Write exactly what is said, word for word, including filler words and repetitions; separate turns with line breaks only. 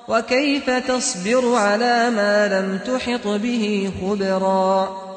وكيف تصبر على ما لم تحط به خبرا